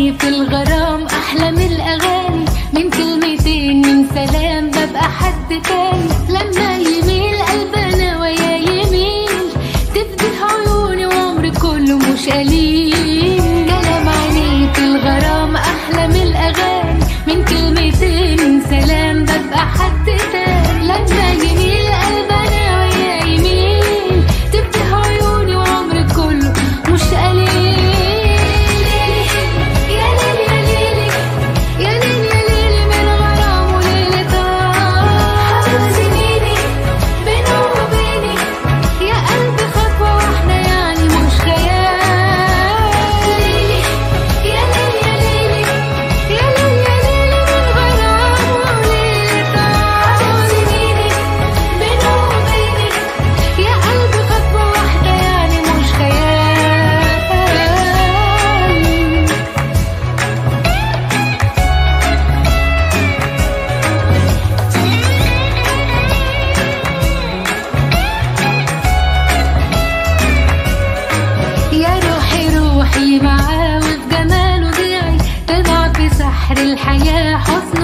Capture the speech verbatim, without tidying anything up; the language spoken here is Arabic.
عينيه في الغرام أحلى من الأغاني، من كلمتين من سلام ببقى حد تاني. لما يميل قلبنا ويا يميل تفتح عيوني وعمري كله مش قليل. كلام عينيه في الغرام أحلى من الأغاني، من كلمتين من سلام ببقى حد تاني. لما يميل قلبنا ويا يميل تفتح عيوني وعمري كله مش قليل. معاه وفي جماله ضيعي، تضع في سحر الحياة حسن